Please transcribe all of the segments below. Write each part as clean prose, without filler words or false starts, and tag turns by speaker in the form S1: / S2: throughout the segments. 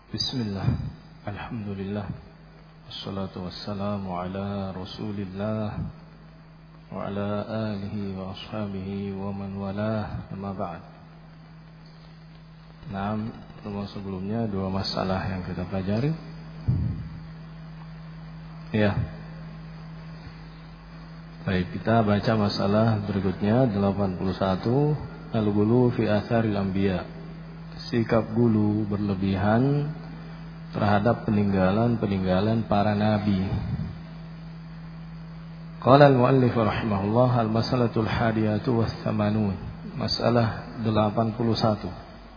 S1: Bismillah, alhamdulillah, wassalatu wassalamu ala rasulillah wa ala alihi wa ashabihi wa man walah, amma ba'd. Nah, sebelumnya dua masalah yang kita pelajari. Ya. Baik, kita baca masalah berikutnya 81, al-ghulu fi atharil anbiya. Sikap gulu berlebihan terhadap peninggalan-peninggalan para nabi. Qala al-muallif rahimahullah al-mas'alatul hadiyatu was thamanun. Masalah 81.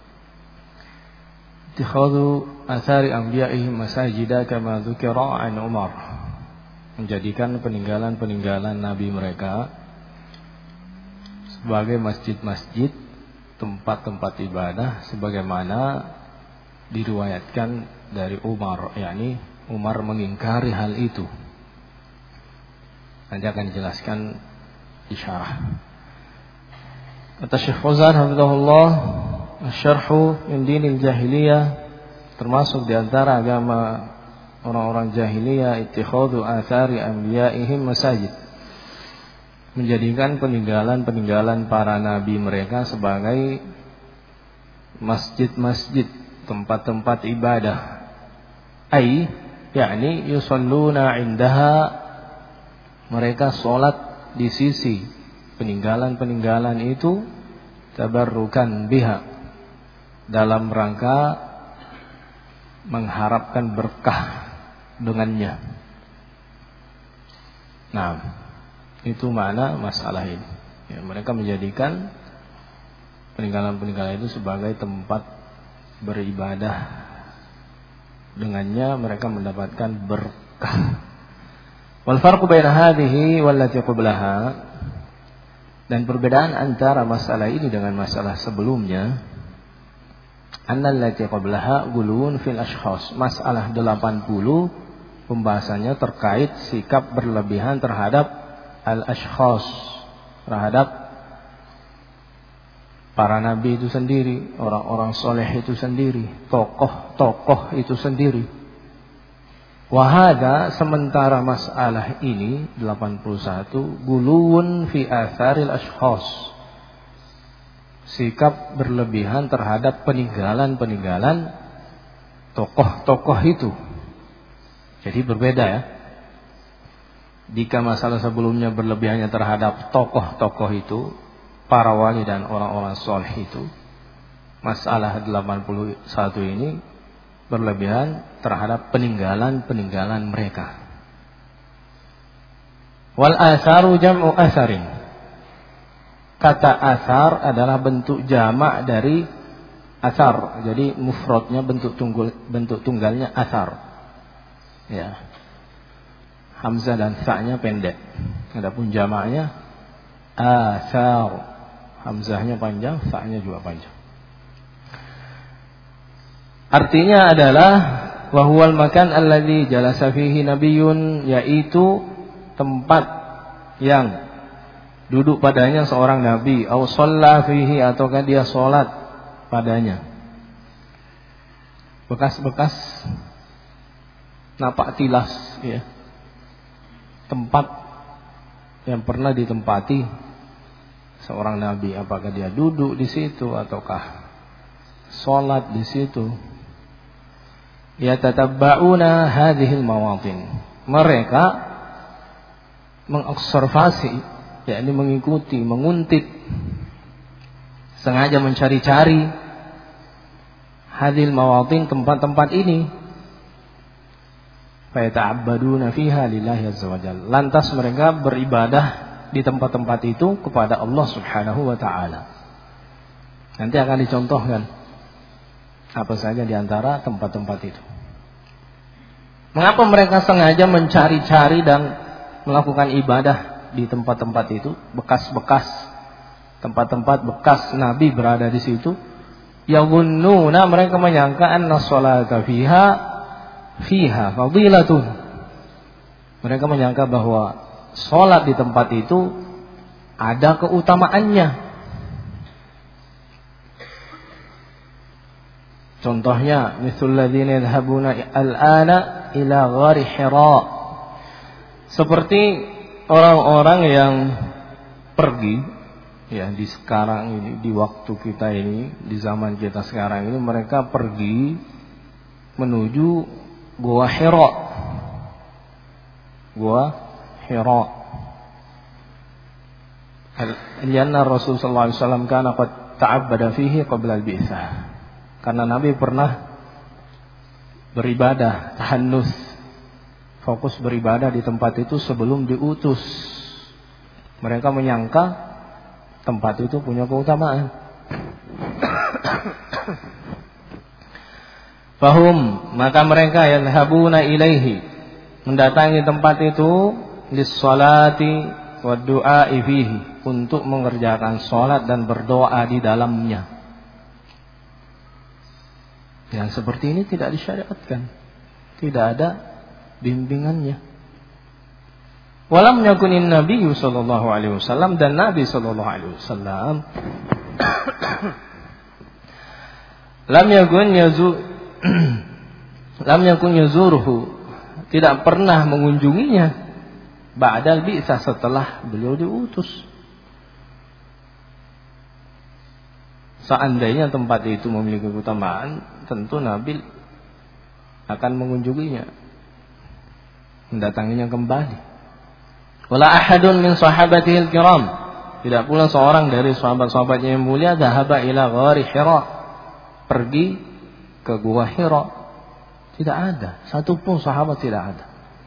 S1: Ittikhadhu athari anbiya'ihim masajida kama dzukira an Umar. Menjadikan peninggalan-peninggalan nabi mereka sebagai masjid-masjid, tempat-tempat ibadah sebagaimana diriwayatkan dari Umar, yakni Umar mengingkari hal itu. Nanti akan dijelaskan di syarah. Kata Syekh Fauzan hafizahullah, asy-syarhu min dinil jahiliyah, termasuk di antara agama orang-orang jahiliyah, ittikhadhu athari anbiya'ihim masajid, menjadikan peninggalan-peninggalan para nabi mereka sebagai masjid-masjid, tempat-tempat ibadah. Yakni yusalluna indaha, mereka sholat di sisi peninggalan-peninggalan itu, tabarrukan biha, dalam rangka mengharapkan berkah dengannya. Nah, itu makna masalah ini. Ya, mereka menjadikan peninggalan-peninggalan itu sebagai tempat beribadah. Dengannya mereka mendapatkan berkah. Wal farqu baina hadhihi wallati qablaha, dan perbedaan antara masalah ini dengan masalah sebelumnya, annal lati qablaha gulun fil ashkhas. Masalah 80 pembahasannya terkait sikap berlebihan terhadap al-ashkhas, terhadap para nabi itu sendiri, orang-orang soleh itu sendiri, tokoh-tokoh itu sendiri. Wahada, sementara masalah ini 81 guluun fi atharil ashkhas, sikap berlebihan terhadap peninggalan-peninggalan tokoh-tokoh itu. Jadi berbeda ya. Jika masalah sebelumnya berlebihannya terhadap tokoh-tokoh itu, para wali dan orang-orang soleh itu, masalah 81 ini berlebihan terhadap peninggalan-peninggalan mereka. Wal atharu jam'u atharin. Kata athar adalah bentuk jamak dari athar. Jadi mufradnya bentuk tunggalnya athar. Ya. Hamzah dan sa-nya pendek. Adapun jamaknya athar. Hamzahnya panjang, sa-nya juga panjang. Artinya adalah wahwal makan alladzi jalasa fihi nabiyyun, yaitu tempat yang duduk padanya seorang nabi, aw shalla fihi, ataukah dia salat padanya. Bekas-bekas napak tilas ya. Tempat yang pernah ditempati seorang nabi, apakah dia duduk di situ ataukah salat di situ. Yatatabba'una hadhil mawatin, mereka mengobservasi, yakni mengikuti, menguntit, sengaja mencari-cari hadhil mawatin, tempat-tempat ini. Fa yata'abbaduna fiha lillahi azza wajalla, lantas mereka beribadah di tempat-tempat itu kepada Allah Subhanahu wa taala. Nanti akan dicontohkan apa saja di antara tempat-tempat itu. Mengapa mereka sengaja mencari-cari dan melakukan ibadah di tempat-tempat itu, bekas-bekas tempat-tempat bekas nabi berada di situ? Yagunnuna, mereka menyangka anna sholata fiha fadilatun. Mereka menyangka bahwa sholat di tempat itu ada keutamaannya. Contohnya, mithlul ladzina yadhhabuna al-ana ila ghari Hira. Seperti orang-orang yang pergi, ya, di sekarang ini, di waktu kita ini, di zaman kita sekarang ini, mereka pergi menuju Gua Hira. Gua Hira. Lianna Rasul sallallahu alaihi wasallam kana qad ta'abbada fihi qabla al-bi'tsah. Karena Nabi pernah beribadah, tahannus, fokus beribadah di tempat itu sebelum diutus. Mereka menyangka tempat itu punya keutamaan. Fahum, maka mereka yadhhabuna ilaihi, mendatangi tempat itu lis-salati wad-du'a fihi, untuk mengerjakan salat dan berdoa di dalamnya. Yang seperti ini tidak disyariatkan, tidak ada bimbingannya. Walam yakunin Nabi sallallahu alaihi wasallam, dan Nabi sallallahu alaihi wasallam lam yakun yazuruhu, tidak pernah mengunjunginya ba'dal bi'tsah, setelah beliau diutus. Seandainya tempat itu memiliki keutamaan, tentu Nabi akan mengunjunginya, mendatanginya kembali. Wala ahadun min sahabatihil kiram, tidak pula seorang dari sahabat-sahabatnya yang mulia dhahaba ila ghari Hira, pergi ke Gua Hira. Tidak ada, satu pun sahabat tidak ada.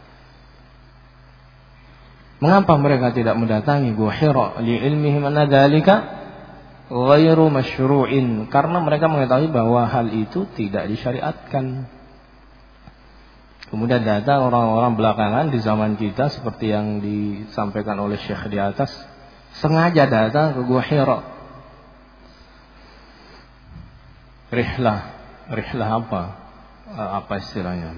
S1: Mengapa mereka tidak mendatangi Gua Hira? Li ilmihim anna dzalika ghairu masyru'in, karena mereka mengetahui bahwa hal itu tidak disyariatkan. Kemudian datang orang-orang belakangan di zaman kita, seperti yang disampaikan oleh Syekh di atas, sengaja datang ke Gua Hira. Rihlah apa istilahnya?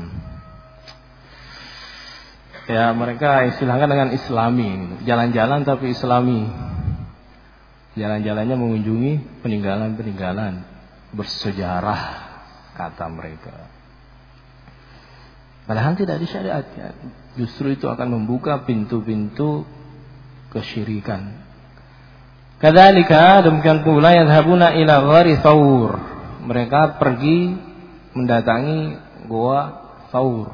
S1: Ya, mereka istilahkan dengan Islami, jalan-jalan tapi Islami. Jalan-jalannya mengunjungi peninggalan-peninggalan bersejarah, kata mereka. Padahal tidak disyariatkan. Justru itu akan membuka pintu-pintu kesyirikan. Kadzalika, demikian pula yadhhabuna ila ghari Thaur, mereka pergi mendatangi Gua Thaur.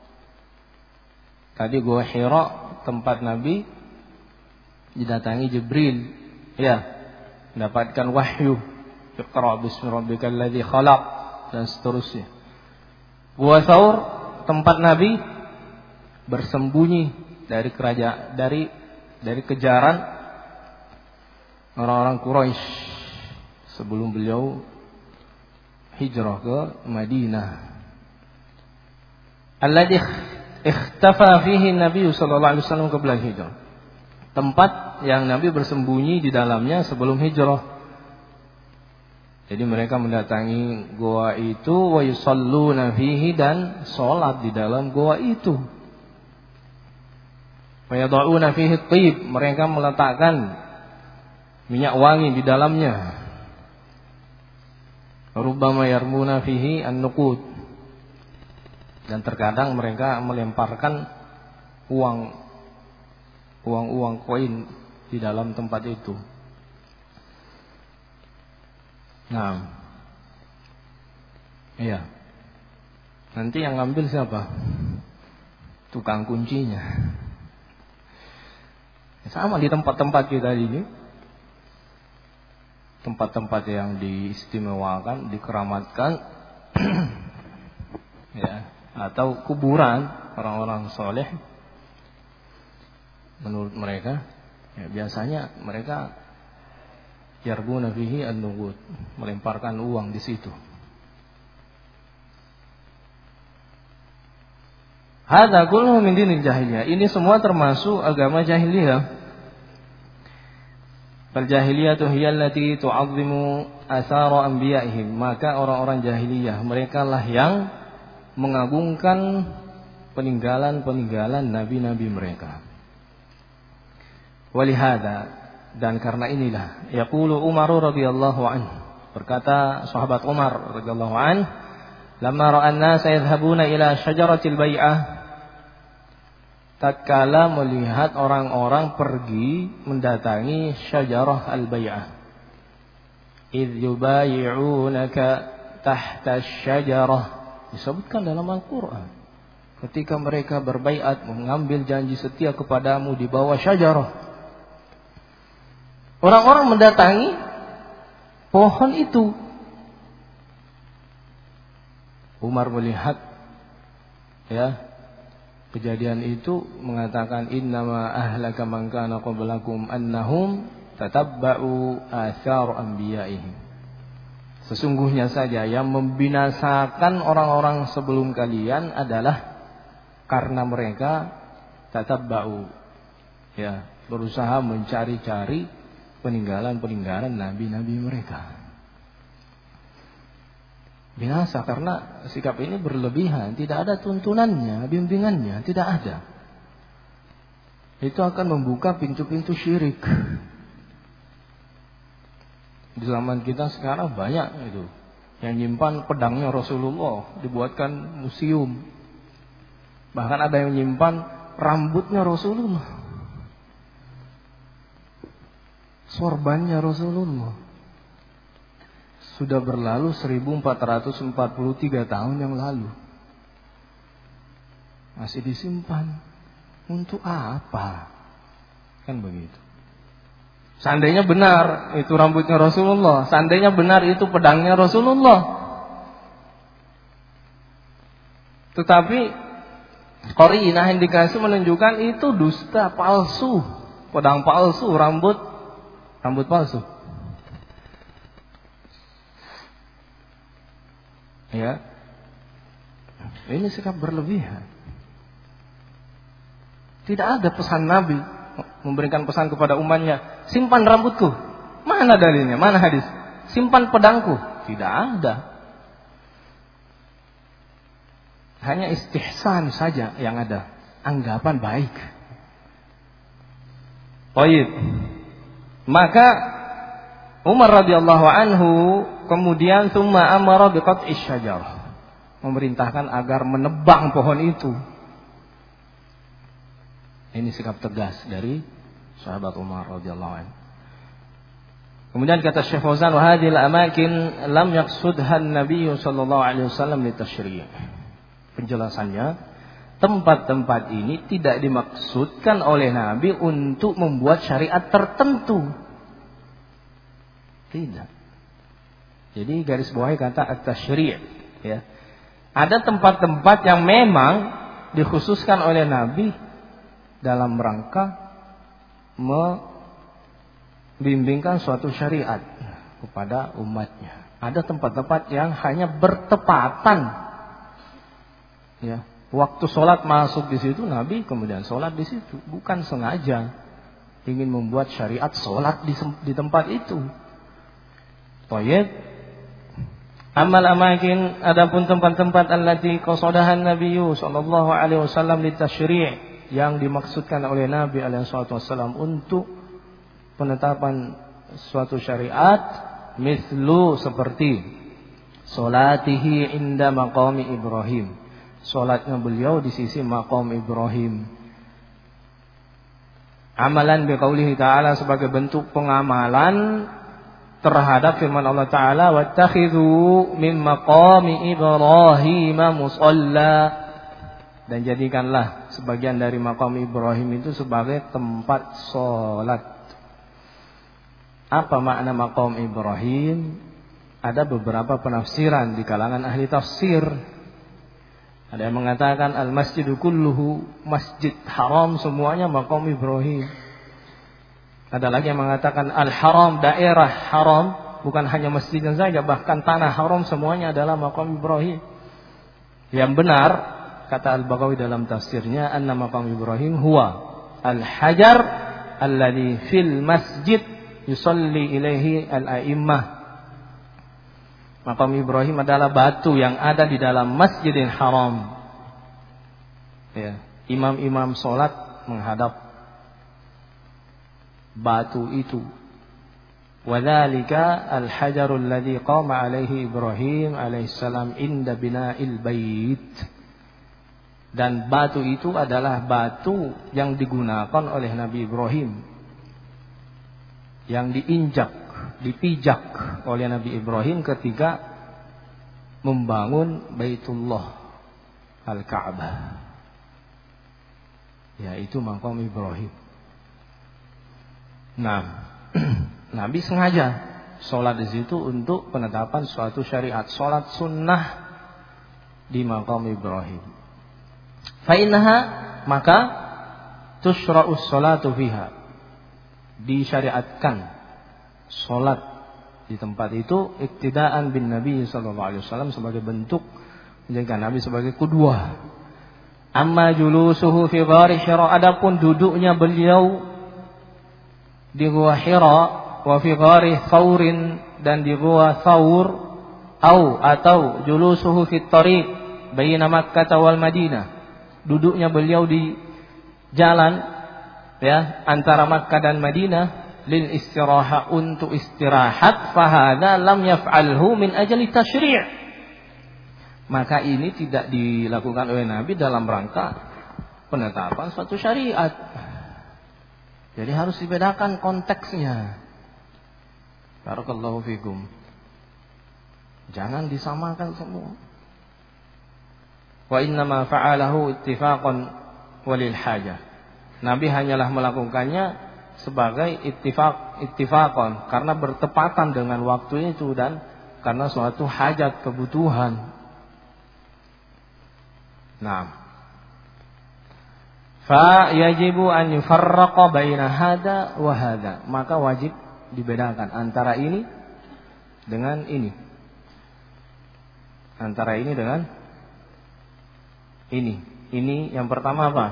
S1: Tadi Gua Hira tempat Nabi didatangi Jibril, ya, mendapatkan wahyu, Iqra bismi rabbikal ladzi khalaq, dan seterusnya. Gua Thaur tempat Nabi bersembunyi dari kerajaan, dari kejaran orang-orang Quraisy sebelum beliau hijrah ke Madinah. Alladzi ikhtafa fihi Nabi sallallahu alaihi wasallam qabla hijrah. Tempat yang Nabi bersembunyi di dalamnya sebelum hijrah. Jadi mereka mendatangi goa itu, wa yusalluna fihi, dan salat di dalam goa itu. Wa yad'una fihi at-tib, mereka meletakkan minyak wangi di dalamnya. Rubbama yarmuna fihi an-nuqud, dan terkadang mereka melemparkan uang koin di dalam tempat itu. Nah, iya. Nanti yang ngambil siapa? Tukang kuncinya. Sama di tempat-tempat kita ini, tempat-tempat yang diistimewakan, dikeramatkan, ya, atau kuburan orang-orang soleh. Menurut mereka, ya, biasanya mereka yarbuna fihi an-nuqud, melemparkan uang di situ. Hadza kulluhu min dinil jahiliyah. Ini semua termasuk agama jahiliyah. Fal jahiliyatu hiya allati tu'azzimu athara anbiya'ihim. Maka orang-orang jahiliyah, mereka lah yang mengagungkan peninggalan-peninggalan nabi-nabi mereka. Walihada, dan karena inilah yaqulu Umar radhiyallahu anhu, Berkata sahabat Umar radhiyallahu an, "Lamma ra'a an-nasa yadhhabuna ila syajaratil bai'ah." Tatkala melihat orang-orang pergi mendatangi syajarah al-bai'ah. "Idz yubayi'unaka tahta asy-syajarah." Disebutkan dalam Al-Qur'an. Ketika mereka berbaiat mengambil janji setia kepadamu di bawah syajarah. Orang-orang mendatangi pohon itu. Umar melihat kejadian itu, mengatakan innama ahlaka man kana qablakum annahum tatabba'u athar anbiya'ihim. Sesungguhnya saja yang membinasakan orang-orang sebelum kalian adalah karena mereka tatabba'u, berusaha mencari-cari peninggalan-peninggalan nabi-nabi mereka. Binasa karena sikap ini berlebihan, tidak ada tuntunannya, bimbingannya, tidak ada. Itu akan membuka pintu-pintu syirik. Di zaman kita sekarang banyak itu yang nyimpan pedangnya Rasulullah, dibuatkan museum. Bahkan ada yang nyimpan rambutnya Rasulullah, sorbannya Rasulullah. Sudah berlalu 1443 tahun yang lalu. Masih disimpan. Untuk apa? Kan begitu. Seandainya benar itu rambutnya Rasulullah, seandainya benar itu pedangnya Rasulullah. Tetapi qarinah indikasi menunjukkan itu dusta, palsu. Pedang palsu, rambut palsu. Ya. Ini sikap berlebihan. Tidak ada pesan Nabi memberikan pesan kepada umatnya, simpan rambutku. Mana dalilnya? Mana hadis? Simpan pedangku. Tidak ada. Hanya istihsan saja yang ada, anggapan baik. Baik. Maka Umar radhiyallahu anhu kemudian tsumma amara biqat'is syajarah, memerintahkan agar menebang pohon itu. Ini sikap tegas dari sahabat Umar radhiyallahu anhu. Kemudian kata Syekh Fauzan, wa hadhil amakin lam yaqsudha an-nabiy sallallahu alaihi wasallam litashri'. Penjelasannya, tempat-tempat ini tidak dimaksudkan oleh Nabi untuk membuat syariat tertentu. Tidak. Jadi garis bawahi kata at-tashri', ya. Ada tempat-tempat yang memang dikhususkan oleh Nabi dalam rangka membimbingkan suatu syariat kepada umatnya. Ada tempat-tempat yang hanya bertepatan, ya. Waktu sholat masuk di situ, Nabi kemudian sholat di situ, bukan sengaja ingin membuat syariat sholat di tempat itu. Tayyib. Amal amakin, adapun tempat-tempat allati qasadahan Nabiyyu sallallahu alaihi wasallam litashri', yang dimaksudkan oleh Nabi alaihi wasallam untuk penetapan suatu syariat, mislu seperti salatihi inda maqami Ibrahim, salatnya beliau di sisi maqam Ibrahim. Amalan biqaulihi ta'ala, sebagai bentuk pengamalan terhadap firman Allah Ta'ala, wattakhidhu min maqami Ibrahim musalla, dan jadikanlah sebagian dari maqam Ibrahim itu sebagai tempat sholat. Apa makna maqam Ibrahim? Ada beberapa penafsiran di kalangan ahli tafsir. Ada yang mengatakan al-masjidu kulluhu, masjid haram semuanya maqam Ibrahim. Ada lagi yang mengatakan al-haram, daerah haram, bukan hanya masjidnya saja, bahkan tanah haram semuanya adalah maqam Ibrahim. Yang benar, kata Al-Baghawi dalam tafsirnya, anna maqam Ibrahim huwa al-hajar alladhi fil masjid yusalli ilaihi al-a'immah. Maqam Ibrahim adalah batu yang ada di dalam Masjidil Haram. Ya, imam-imam salat menghadap batu itu. Wadzalika al-hajarul ladzi qama alaihi Ibrahim alaihissalam inda bina'il bait. Dan batu itu adalah batu yang digunakan oleh Nabi Ibrahim, yang diinjak, dipijak oleh Nabi Ibrahim ketika membangun Baitullah Al-Ka'bah, yaitu maqam Ibrahim. Nah, Nabi sengaja sholat di situ untuk penetapan suatu syariat, sholat sunnah di maqam Ibrahim. Fa'innaha, maka tushra'us sholatu fiha, disyariatkan sholat di tempat itu iktidaan bin Nabi sallallahu alaihi wasallam, sebagai bentuk menjadikan Nabi sebagai qudwah. Amma julusuhu fi ghari Hira, adapun duduknya beliau di Gua Hira, wa fi ghari Thaurin, dan di Gua Thaur, atau julusuhu fi tariq baina Makkah wal Madinah, duduknya beliau di jalan, ya, antara Makkah dan Madinah, lil istiraha, untuk istirahat, fahada lam yaf'alhu min ajli tasyri', maka ini tidak dilakukan oleh Nabi dalam rangka penetapan suatu syariat. Jadi harus dibedakan konteksnya. Barakallahu fikum. Jangan disamakan semua. Wa innama fa'alahu ittifaqan walil hajah. Nabi hanyalah melakukannya sebagai ittifaqan, karena bertepatan dengan waktu itu dan karena suatu hajat, kebutuhan. Nah, fa yajibu an yufarraqa baina hada wa hada, maka wajib dibedakan antara ini dengan ini, antara ini dengan ini. Ini yang pertama apa?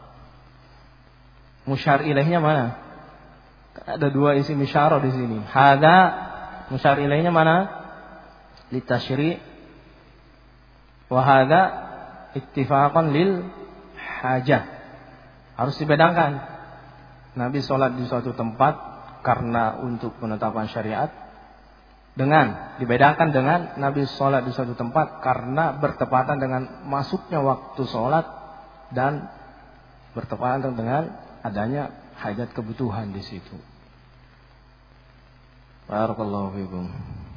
S1: Musyar ilaihnya mana? Ada dua isim isyarah di sini. Hada, musyar ilaihnya mana? Litasyri'. Wa hada ittifaqan lil hajah. Harus dibedakan. Nabi sholat di suatu tempat karena untuk penetapan syariat, dengan dibedakan dengan Nabi sholat di suatu tempat karena bertepatan dengan masuknya waktu sholat dan bertepatan dengan adanya hajat, kebutuhan di situ. Barakallahu fikum.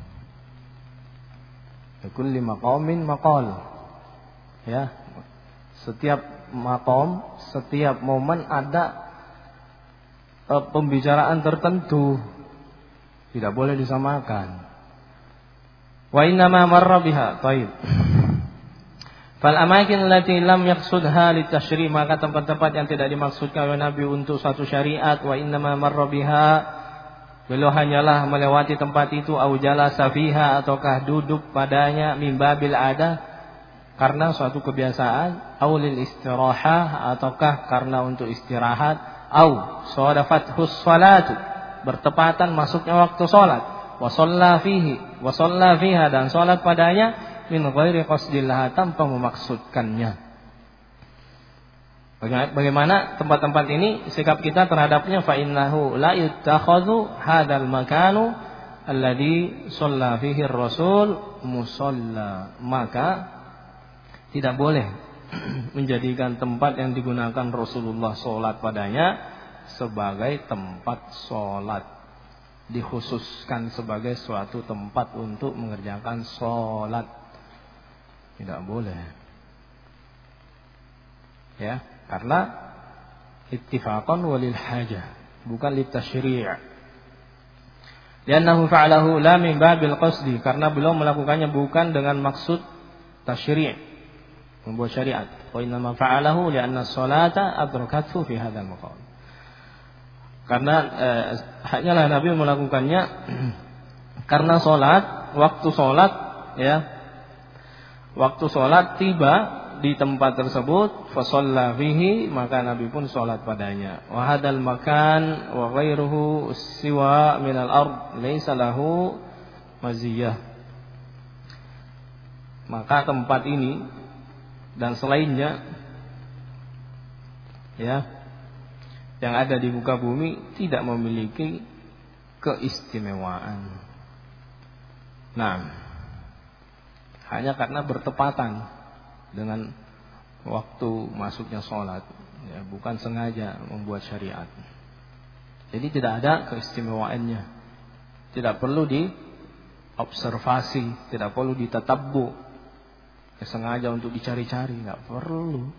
S1: Likulli maqamin maqal. Ya, setiap maqam, setiap momen ada pembicaraan tertentu, tidak boleh disamakan. Wa innama marra biha. Baik. Fal amakin allati lam yaqsudha litasyri', maka tempat-tempat yang tidak dimaksudkan oleh Nabi untuk satu syariat, wa innama marra biha, beliau hanyalah melewati tempat itu, au jalasa fiha, ataukah duduk padanya, min babil ada, karena suatu kebiasaan, au lil istirahah, ataukah karena untuk istirahat, au sadafathus salatu, bertepatan masuknya waktu salat, wa shalla fiha, dan salat padanya, min ghairi qasdillah, tanpa memaksudkannya. Bagaimana tempat-tempat ini sikap kita terhadapnya? Fa innahu la yuttakhadhu hadzal makanu alladhi shalla fihi ar-rasul musalla, maka tidak boleh menjadikan tempat yang digunakan Rasulullah sholat padanya sebagai tempat sholat, dikhususkan sebagai suatu tempat untuk mengerjakan sholat. Tidak boleh, ya, karena ittifaqan walil hajah, bukan litasyri'. Li'annahu fa'alahu la min babil qasdi, karena beliau melakukannya bukan dengan maksud tasyri', membuat syariat. Wa innama fa'alahu li'anna as-salata adrakathu fi hadzal maqam. Karena hanyalah Nabi melakukannya karena waktu sholat, ya, waktu sholat tiba di tempat tersebut, fa shalla fihi, maka Nabi pun sholat padanya. Wa hadzal makan wa ghairuhu siwa minal ard laisa lahu maziyah. Maka tempat ini dan selainnya, ya, yang ada di muka bumi tidak memiliki keistimewaan. Nah, hanya karena bertepatan dengan waktu masuknya sholat, ya, bukan sengaja membuat syariat. Jadi tidak ada keistimewaannya, tidak perlu diobservasi, tidak perlu ditatabbu, ya, sengaja untuk dicari-cari, nggak perlu.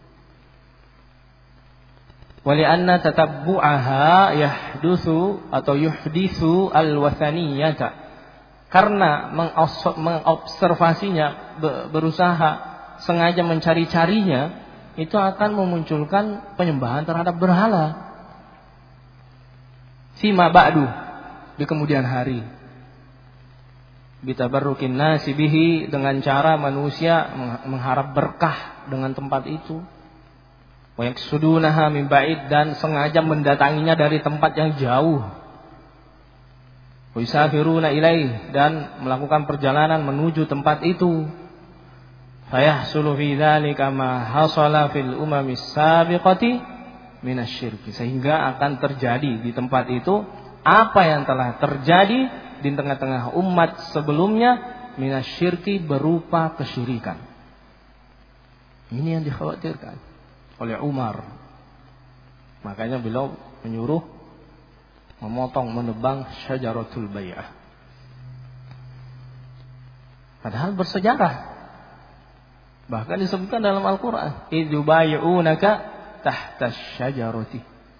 S1: Walianna tatabbu'aha yahdutsu atau yuhditsu al-wathaniyata. Karena mengobservasinya, berusaha sengaja mencari-carinya, itu akan memunculkan penyembahan terhadap berhala. Fima ba'du, di kemudian hari. Bitabarrukin nasi bihi, dengan cara manusia mengharap berkah dengan tempat itu. Wa yaksudunaha min ba'id, dan sengaja mendatanginya dari tempat yang jauh. Wa yusafiruna ilaih, dan melakukan perjalanan menuju tempat itu. Fayahsulu fi dzalika ma hasala fil umamis sabiqati minasyirki, sehingga akan terjadi di tempat itu apa yang telah terjadi di tengah-tengah umat sebelumnya minasyirki, berupa kesyirikan. Ini yang dikhawatirkan oleh Umar. Makanya beliau menyuruh menebang syajaratul bai'ah. Padahal bersejarah. Bahkan disebutkan dalam Al-Qur'an, idzu bai'unaka tahta syajarati.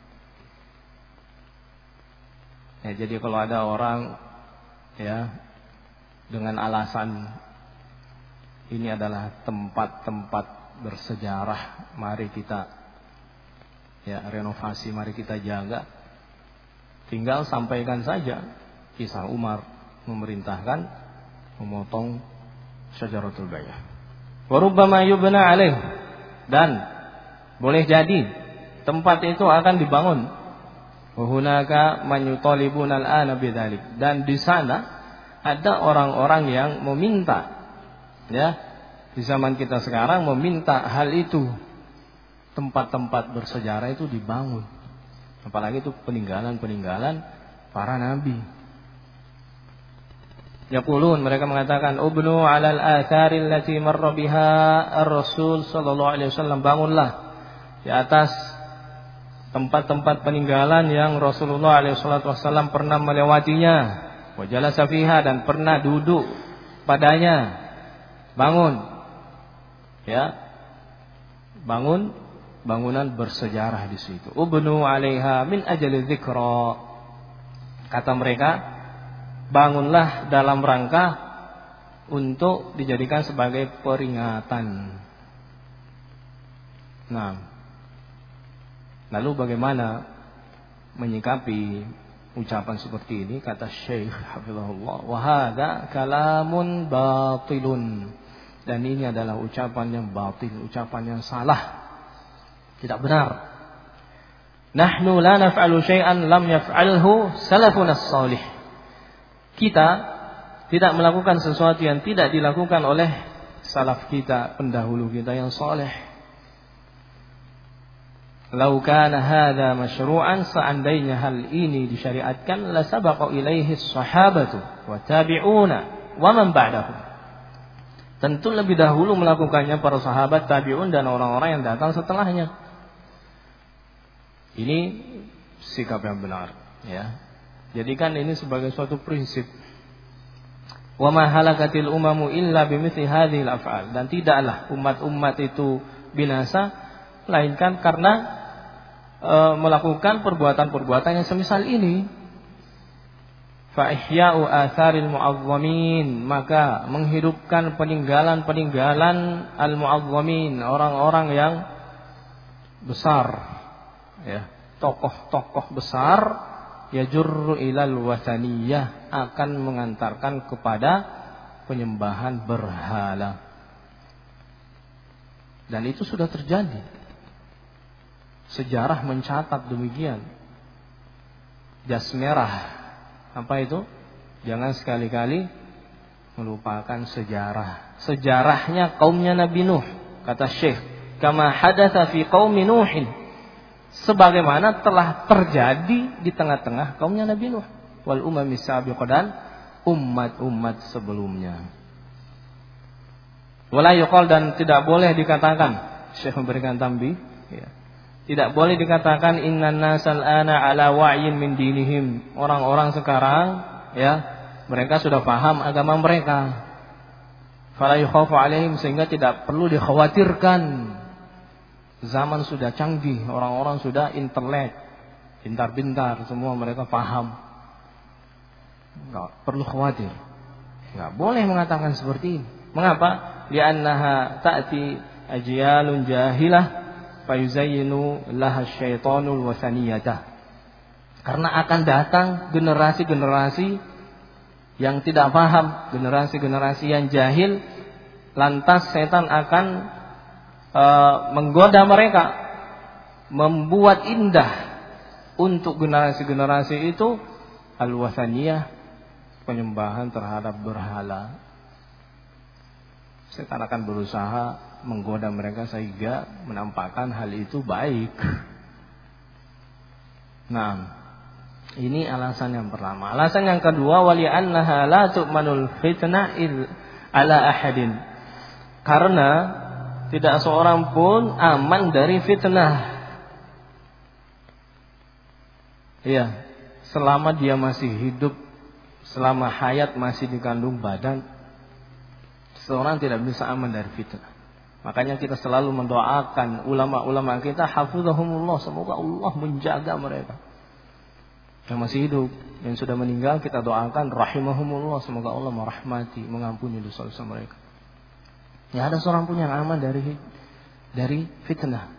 S1: Ya, jadi kalau ada orang, ya, dengan alasan ini adalah tempat-tempat bersejarah, mari kita, ya, renovasi, mari kita jaga. Tinggal sampaikan saja kisah Umar memerintahkan memotong syajaratul bai'ah. Wa rubbama yubna alaih, dan boleh jadi tempat itu akan dibangun. Wa hunaka man yutalibuna al-ana bidzalik, dan di sana ada orang-orang yang meminta, ya, di zaman kita sekarang meminta hal itu, tempat-tempat bersejarah itu dibangun. Apalagi itu peninggalan-peninggalan para nabi. Yaqulun, mereka mengatakan, ubnu 'alal athari allati marra biha ar-rasul sallallahu alaihi wasallam, bangunlah di atas tempat-tempat peninggalan yang Rasulullah alaihi wasallam pernah melewatinya. Wa jalasa fiha, dan pernah duduk padanya. Bangun, ya, bangun bangunan bersejarah di situ. Ubnu 'alaiha min ajli dzikra. Kata mereka, bangunlah dalam rangka untuk dijadikan sebagai peringatan. Nah, lalu bagaimana menyikapi ucapan seperti ini? Kata Syekh hafizahullah, wa hadza kalamun batilun, dan ini adalah ucapan yang batil, ucapan yang salah, tidak benar. Nahnu la naf'alu syai'an lam yaf'alhu salafun as-salih. Kita tidak melakukan sesuatu yang tidak dilakukan oleh salaf kita, pendahulu kita yang saleh. Lau kana hadza masyru'an, seandainya hal ini disyariatkan, la sabaqa ilaihi as-sahabatu wa tabi'una wa man ba'dahum. Tentu lebih dahulu melakukannya para sahabat, tabi'un, dan orang-orang yang datang setelahnya. Ini sikap yang benar, ya. Jadikan ini sebagai suatu prinsip. Wa ma halakatil umamu illa bimithli hadhil af'al, dan tidaklah umat-umat itu binasa melainkan karena melakukan perbuatan-perbuatan yang semisal ini. Fa ihya'u atharil mu'azzamin, maka menghidupkan peninggalan-peninggalan al-mu'azzamin, orang-orang yang besar, ya, tokoh-tokoh besar, yajurru ilal wathaniyah, akan mengantarkan kepada penyembahan berhala. Dan itu sudah terjadi. Sejarah mencatat demikian. Jas merah, apa itu? Jangan sekali-kali melupakan sejarah. Sejarahnya kaumnya Nabi Nuh, kata Syekh, kama hadatsa fi qaumi Nuhin, sebagaimana telah terjadi di tengah-tengah kaumnya Nabi Nuh. wal umami sabiqah dan umat-umat sebelumnya. Wala yuqal dan tidak boleh dikatakan, Syekh memberikan tambih, ya. Tidak boleh dikatakan innan nasal ana ala wa'yin min dinihim. Orang-orang sekarang, ya, mereka sudah paham agama mereka. Fala yukhafu alaihim, sehingga tidak perlu dikhawatirkan. Zaman sudah canggih, orang-orang sudah intelek, pintar-pintar, semua mereka paham. Enggak perlu khawatir. Enggak boleh mengatakan seperti ini. Mengapa? Li'annaha ta'ti ajyalun jahilah fayuzayyinu laha syaitanul wasaniyatah. Karena akan datang generasi-generasi yang tidak paham, generasi-generasi yang jahil, lantas setan akan menggoda mereka, membuat indah untuk generasi-generasi itu al-wasaniyah, penyembahan terhadap berhala. Setan akan berusaha menggoda mereka sehingga menampakkan hal itu baik. Nah, ini alasan yang pertama. Alasan yang kedua, wali annaha la tu'manul fitnah ala ahadin. Karena tidak seorang pun aman dari fitnah. Iya, selama dia masih hidup, selama hayat masih dikandung badan, seorang tidak bisa aman dari fitnah. Makanya kita selalu mendoakan ulama-ulama kita, hafizahumullah, semoga Allah menjaga mereka. Yang masih hidup, yang sudah meninggal kita doakan rahimahumullah, semoga Allah merahmati, mengampuni dosa-dosa mereka. Ya, ada seorang pun yang aman dari fitnah.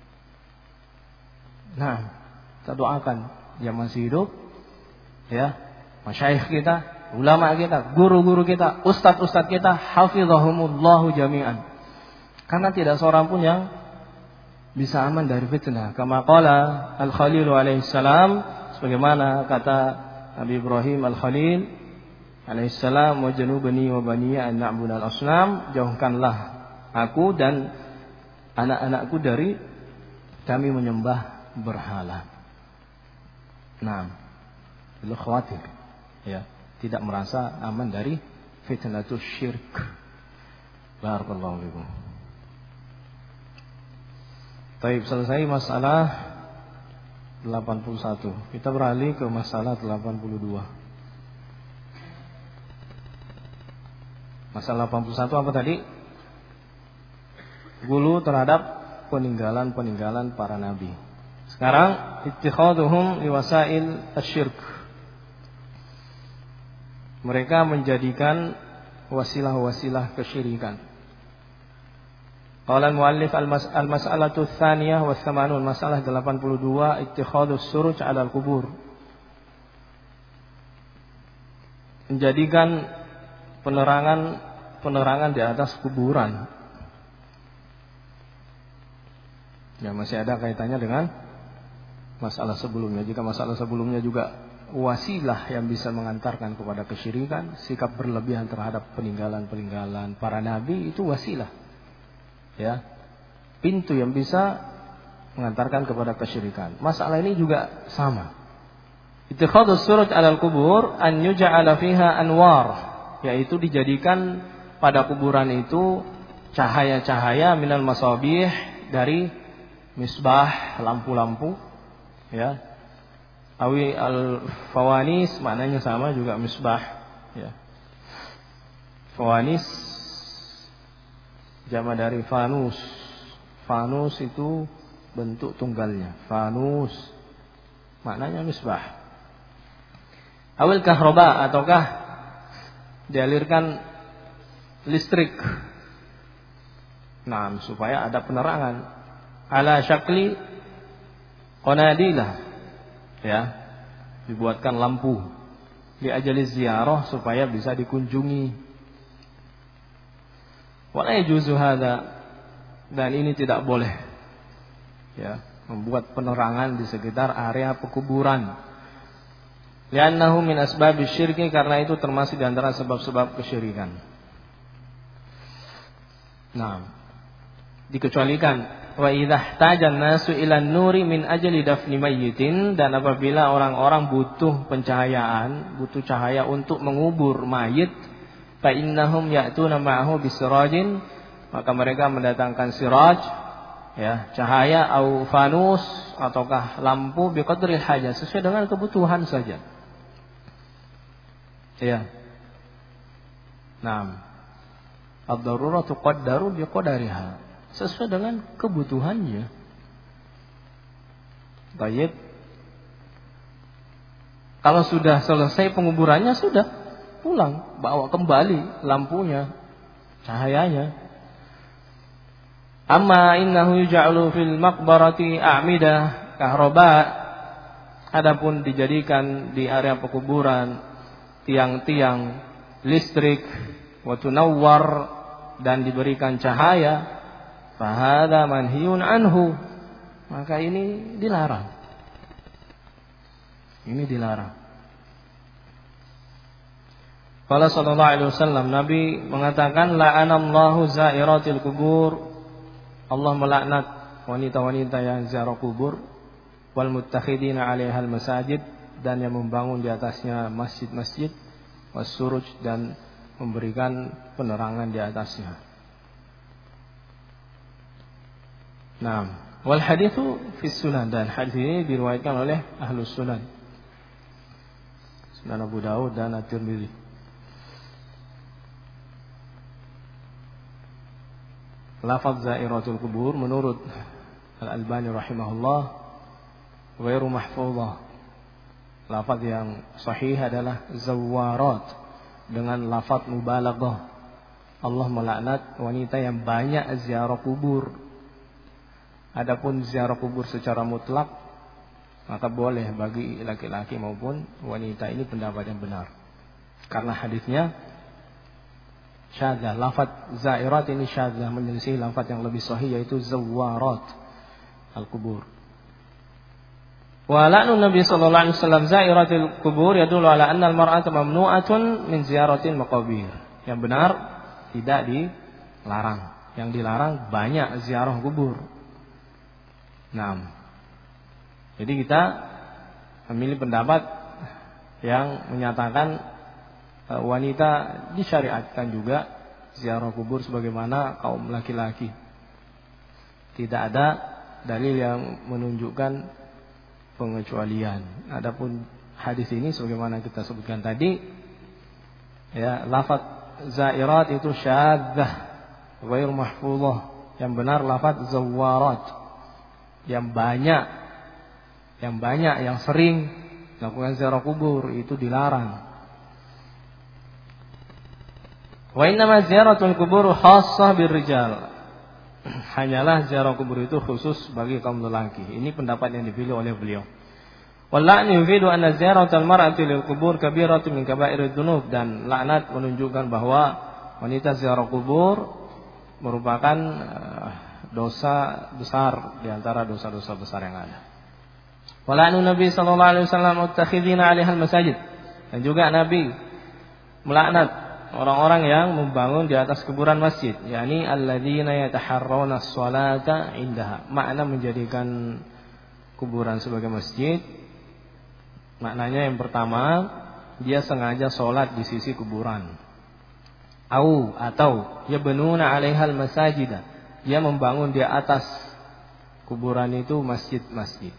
S1: Nah, kita doakan yang masih hidup, ya, masyayikh kita, ulama kita, guru-guru kita, ustadz-ustadz kita, hafizahumullahu jami'an. Karena tidak seorang pun yang bisa aman dari fitnah. Kama qala Al-Khalil alaihissalam, sebagaimana kata Nabi Ibrahim Al-Khalil alaihissalam, wa janubani wa baniya an na'budal asnam, jauhkanlah aku dan anak-anakku dari kami menyembah berhala. Nah, perlu khawatir, ya, tidak merasa aman dari fitnatus syirk. Barakallahu fikum. Baik, selesai masalah 81. Kita beralih ke masalah 82. Masalah 81 apa tadi? Gulu terhadap peninggalan-peninggalan para nabi. Sekarang ittikhaduhum liwasail asyirk. Mereka menjadikan wasilah-wasilah kesyirikan. Qala al-muallif al-mas'alatu tsaniyah wa tsamanun, masalah 82, ittikhadus suruj 'ala al-qubur. Menjadikan penerangan di atas kuburan. Ya, masih ada kaitannya dengan masalah sebelumnya. Jika masalah sebelumnya juga wasilah yang bisa mengantarkan kepada kesyirikan, sikap berlebihan terhadap peninggalan-peninggalan para nabi itu wasilah. Ya, pintu yang bisa mengantarkan kepada kesyirikan. Masalah ini juga sama. Ittikhadus suruj 'alal kubur an yuj'ala fiha anwar, yaitu dijadikan pada kuburan itu cahaya-cahaya minal masabih, dari misbah, lampu-lampu, ya. Awi al-fawanis, maknanya sama juga misbah, ya. Fawanis jama dari fanus. Fanus itu bentuk tunggalnya. Fanus maknanya misbah. Awil kahroba, ataukah dialirkan listrik. Nah, supaya ada penerangan. Ala syakli qanadilah, ya, dibuatkan lampu li ajali ziarah, supaya bisa dikunjungi. Wala yajuzu hadza, dan ini tidak boleh, ya, membuat penerangan di sekitar area pekuburan. Li'annahu min asbabish syirki, karena itu termasuk di antara sebab-sebab kesyirikan. Nah, dikecualikan Wa idza ihtajan nasu ila nuri min ajli dafni mayyitin, dan apabila orang-orang butuh pencahayaan, butuh cahaya untuk mengubur mayit, fa innahum ya'tuna ma'ahu bisirajin, maka mereka mendatangkan siraj, ya, cahaya, au fanus, ataukah lampu, biqadril hajah, sesuai dengan kebutuhan saja. Ya. Naam. Ad-daruratu qaddaru biqadariha, sesuai dengan kebutuhannya. Baik. Kalau sudah selesai penguburannya, sudah pulang, bawa kembali lampunya, cahayanya. Amma innahu yuj'alu fil maqbarati a'midah kahraba, adapun dijadikan di area pekuburan tiang-tiang listrik, wa tunawwar, dan diberikan cahaya, fahada manhiyun anhu, maka ini dilarang. Ini dilarang. Qala sallallahu alaihi wasallam, Nabi mengatakan, la'anallahu za'iratil kubur, Allah melaknat wanita-wanita yang ziarah kubur, wal muttakhidina 'alaihal masajid, dan yang membangun di atasnya masjid-masjid, was-suruj, dan memberikan penerangan di atasnya. Nah, wal haditsu fi sunan, dan hadis ini diriwayatkan oleh Ahlus Sunan, Sunan Abu Daud dan At-Tirmidzi. Lafaz zairatul kubur menurut Al-Albani rahimahullah ghairu mahfuzah. Lafaz yang sahih adalah zawarat, dengan lafaz mubalaghah. Allah melaknat wanita yang banyak ziarah kubur. Adapun ziarah kubur secara mutlak, maka boleh bagi laki-laki maupun wanita. Ini pendapat yang benar, karena hadisnya syadzah. Lafaz zairat ini syadzah, menyelisih lafaz yang lebih sahih, yaitu zawarat al-kubur. Wa la'nu Nabi sallallahu alaihi wasallam zairatil kubur yadullu ala anna al-mar'ata mamnu'atun min ziyaratil maqabir. Yang benar tidak dilarang. Yang dilarang banyak ziarah kubur. Nah, jadi kita memilih pendapat yang menyatakan wanita disyariatkan juga ziarah kubur sebagaimana kaum laki-laki. Tidak ada dalil yang menunjukkan pengecualian. Adapun hadis ini sebagaimana kita sebutkan tadi, ya, lafaz zairat itu syadzah, ghair mahfuzah. Yang benar lafaz zawarat, yang banyak, yang sering melakukan ziarah kubur, itu dilarang. Wa innama ziyaratul kubur khassah birrijal. Hanyalah ziarah kubur itu khusus bagi kaum lelaki. Ini pendapat yang dipilih oleh beliau. Wallahu yufidu anna ziyaratul mar'ati lil kubur kabiratun min kaba'irid dzunub, dan laknat menunjukkan bahwa wanita ziarah kubur merupakan dosa besar di antara dosa-dosa besar yang ada. Wala'nu Nabi sallallahu alaihi wasallam muttakhidina 'alaihal masajid, dan juga Nabi melaknat orang-orang yang membangun di atas kuburan masjid, yakni alladzina yataharrawna as-salata indaha. Makna menjadikan kuburan sebagai masjid, maknanya yang pertama, dia sengaja sholat di sisi kuburan. Atau yabnuna 'alaihal masajida, dia membangun di atas kuburan itu masjid-masjid.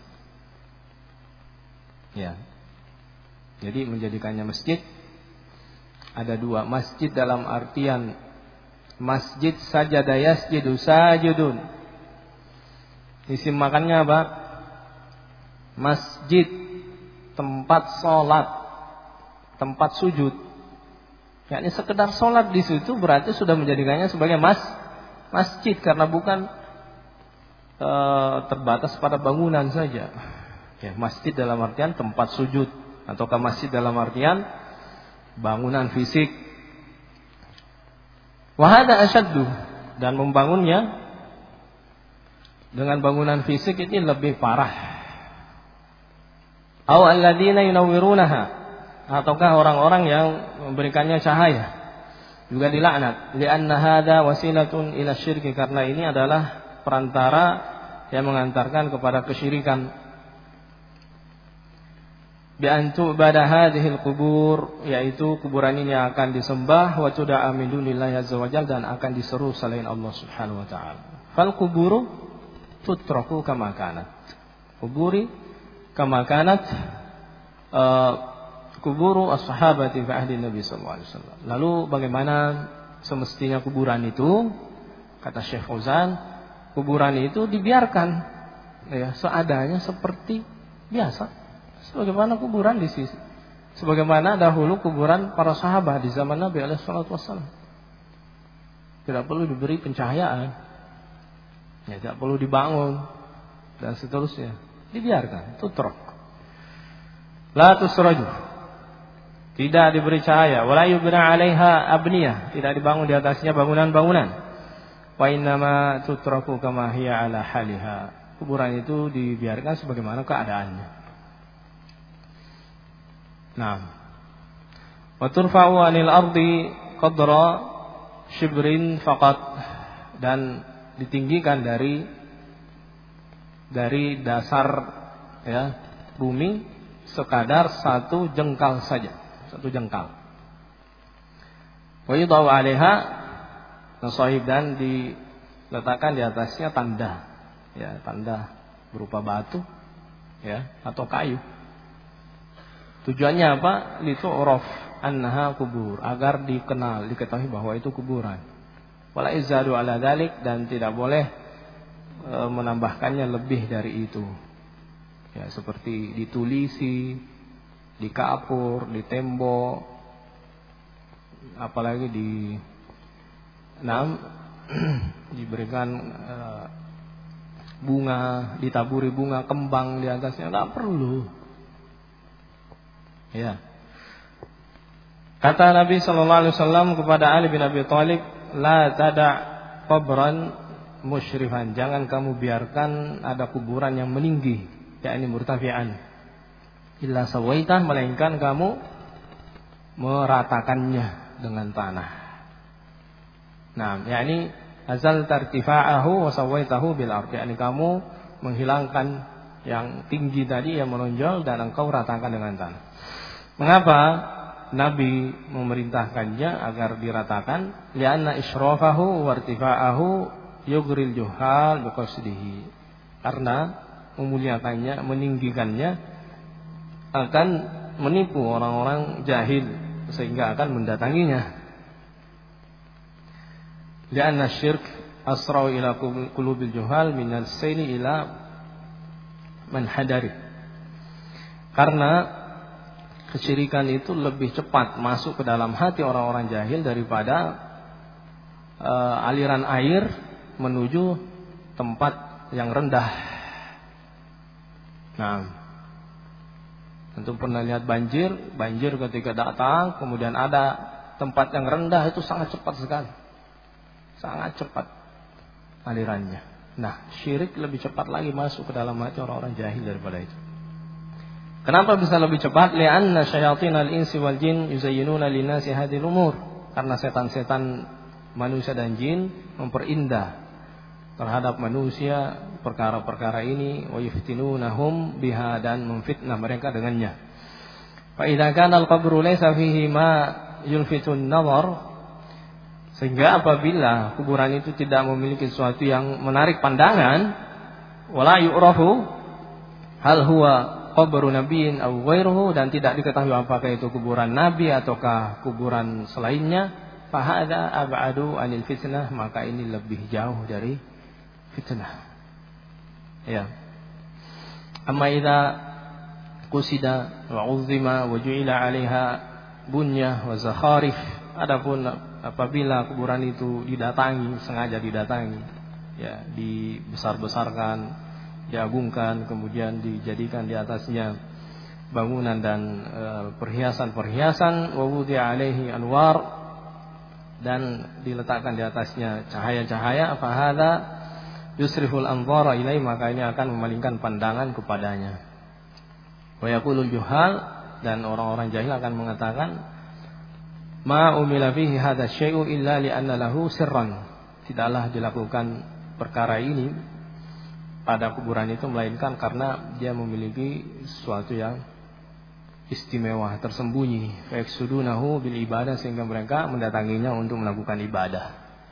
S1: Ya. Jadi menjadikannya masjid ada dua. Masjid dalam artian masjid sajada yasjudu sajidun. Isim makannya apa? Masjid, tempat sholat, tempat sujud. Yakni sekedar sholat di situ berarti sudah menjadikannya sebagai masjid, karena bukan terbatas pada bangunan saja. Ya, masjid dalam artian tempat sujud, ataukah masjid dalam artian bangunan fisik. Wa hada asyaddu, dan membangunnya dengan bangunan fisik ini lebih parah. Aw alladzina yunawwirunaha, ataukah orang-orang yang memberikannya cahaya, juga dilaknat. Li'anna hadza wasilatun ila syirki, karena ini adalah perantara yang mengantarkan kepada kesyirikan. Bi an tu'bada hadhil qubur, yaitu kuburan ini akan disembah, wa tuda'a min dunillahi azza wajalla, dan akan diseru selain Allah Subhanahu wa taala. Fal quburu tutraku kama kanat. Kuburi kama kanat, kuburu as-sahabati fi ahdi Nabi sallallahu alaihi wasallam. Lalu bagaimana semestinya kuburan itu? Kata Syekh Fauzan, kuburan itu dibiarkan ya seadanya seperti biasa, sebagaimana kuburan di sisi, sebagaimana dahulu kuburan para sahabat di zaman Nabi alaihi salatu wasallam. Tidak perlu diberi pencahayaan, ya, tidak perlu dibangun dan seterusnya, dibiarkan, tutruk. La tusraju, tidak diberi cahaya, wala yubna 'alaiha abniyah, tidak dibangun di atasnya bangunan-bangunan. Wa innama tutraku kama hiya 'ala haliha, kuburan itu dibiarkan sebagaimana keadaannya. Nah, wa turfa'u 'anil ardi qadra shibrin faqat, dan ditinggikan dari dasar ya bumi sekadar satu jengkal saja, satu jengkal. Wa yudau 'alaiha nasahib, dan diletakkan di atasnya tanda, ya tanda berupa batu, ya atau kayu. Tujuannya apa? Litu'raf annaha kubur, agar diketahui bahwa itu kuburan. Wala izadu ala dzalik, dan tidak boleh menambahkannya lebih dari itu. Ya, seperti ditulisi, dikapur, ditembok, apalagi diberikan bunga, ditaburi bunga kembang di atasnya, nggak perlu. Ya. Kata Nabi sallallahu alaihi wasallam kepada Ali bin Abi Thalib, la tada' qabran musyrifan, jangan kamu biarkan ada kuburan yang meninggi, yakni murtafi'an, illa sawaitah, melainkan kamu meratakannya dengan tanah. Nah, yakni azal tartifa'ahu wa sawaitahu bil ardh, yakni kamu menghilangkan yang tinggi tadi yang menonjol dan engkau ratakan dengan tanah. Mengapa Nabi memerintahkannya agar diratakan? Lianna israfahu wa irtifa'ahu yughril juhal biqasdihi, karena memuliakannya, meninggikannya akan menipu orang-orang jahil sehingga akan mendatanginya. Lianna syirk asra'u ila qulubil juhal min al-sayli ila man hadari, karena kesyirikan itu lebih cepat masuk ke dalam hati orang-orang jahil daripada aliran air menuju tempat yang rendah. Nah, tentu pernah lihat banjir ketika datang kemudian ada tempat yang rendah, itu sangat cepat sekali, sangat cepat alirannya. Nah, syirik lebih cepat lagi masuk ke dalam hati orang-orang jahil daripada itu. Kenapa bisa lebih cepat? Li'anna syayatinal insi wal jin yuzayyinuna linnasi hadhil umur, karena setan-setan manusia dan jin memperindah terhadap manusia perkara-perkara ini, wa yuftinunahum biha, dan memfitnah mereka dengannya. Fa idza kana al-qabru laysa fihi ma yulfitun nazar, sehingga apabila kuburan itu tidak memiliki sesuatu yang menarik pandangan, wala yu'rafu hal huwa qabru nabiyyin aw ghairuhu, dan tidak diketahui apakah itu kuburan nabi ataukah kuburan selainnya, fa hadza ab'adu 'anil fitnah, maka ini lebih jauh dari fitnah. Ya. Amma idza qusida wa 'uzzima wa ju'ila 'alaiha bunyah wa zakharif, adapun apabila kuburan itu didatangi, sengaja didatangi, ya, dibesar-besarkan, diagungkan, kemudian dijadikan di atasnya bangunan dan perhiasan-perhiasan, wa wudi'a alaihi anwar, dan diletakkan di atasnya cahaya-cahaya, fa hadza yusriful anzara ilaihi, maka ini akan memalingkan pandangan kepadanya. Wa yaqulul juhal, dan orang-orang jahil akan mengatakan, ma umila fihi hadza syai'u illa li anna lahu sirran, tidaklah dilakukan perkara ini pada kuburan itu, melainkan karena dia memiliki sesuatu yang istimewa, tersembunyi. Fayaqsudunahu bil ibadah, sehingga mereka mendatanginya untuk melakukan ibadah.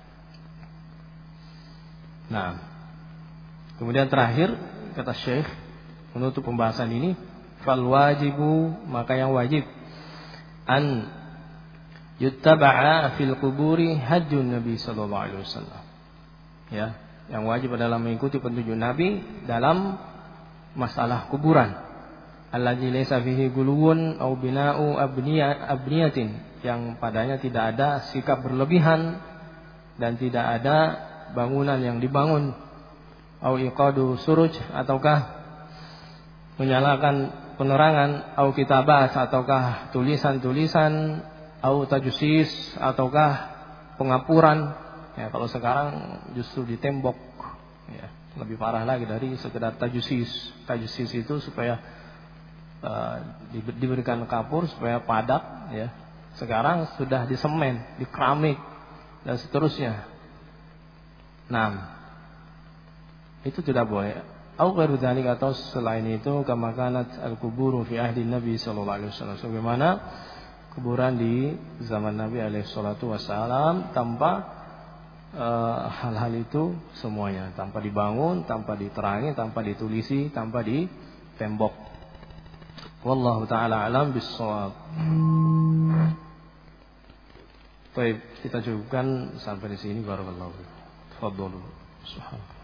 S1: Nah, kemudian terakhir kata Syekh menutup pembahasan ini, fal wajibu, maka yang wajib, an yuttaba'a fil quburi hajjun Nabi sallallahu alaihi wasallam. Ya, yang wajib adalah mengikuti petunjuk Nabi dalam masalah kuburan. Allazi laysa fihi guluwun aw bina'u abniyatin, yang padanya tidak ada sikap berlebihan dan tidak ada bangunan yang dibangun, aw iqadu suruj, ataukah menyalakan penerangan, aw kitabah, ataukah tulisan-tulisan, aw tajusis, ataukah pengapuran. Ya, kalau sekarang justru di tembok, ya, lebih parah lagi dari sekedar tajusis. Tajusis itu supaya diberikan kapur supaya padat, ya. Sekarang sudah di semen, di keramik dan seterusnya. Nah, itu tidak boleh. Au ghairu dzalika, atau selain itu, kama kanat al-quburu fi ahdi Nabi sallallahu alaihi wasallam, sebagaimana kuburan di zaman Nabi alaihi salatu wasallam, tanpa hal-hal itu semuanya, tanpa dibangun, tanpa diterangi, tanpa ditulisi, tanpa ditembok. Wallahu taala alam bissawab. Baik, kita cukupkan sampai di sini. Barakallahu. Tafadhalu. Subhanallah.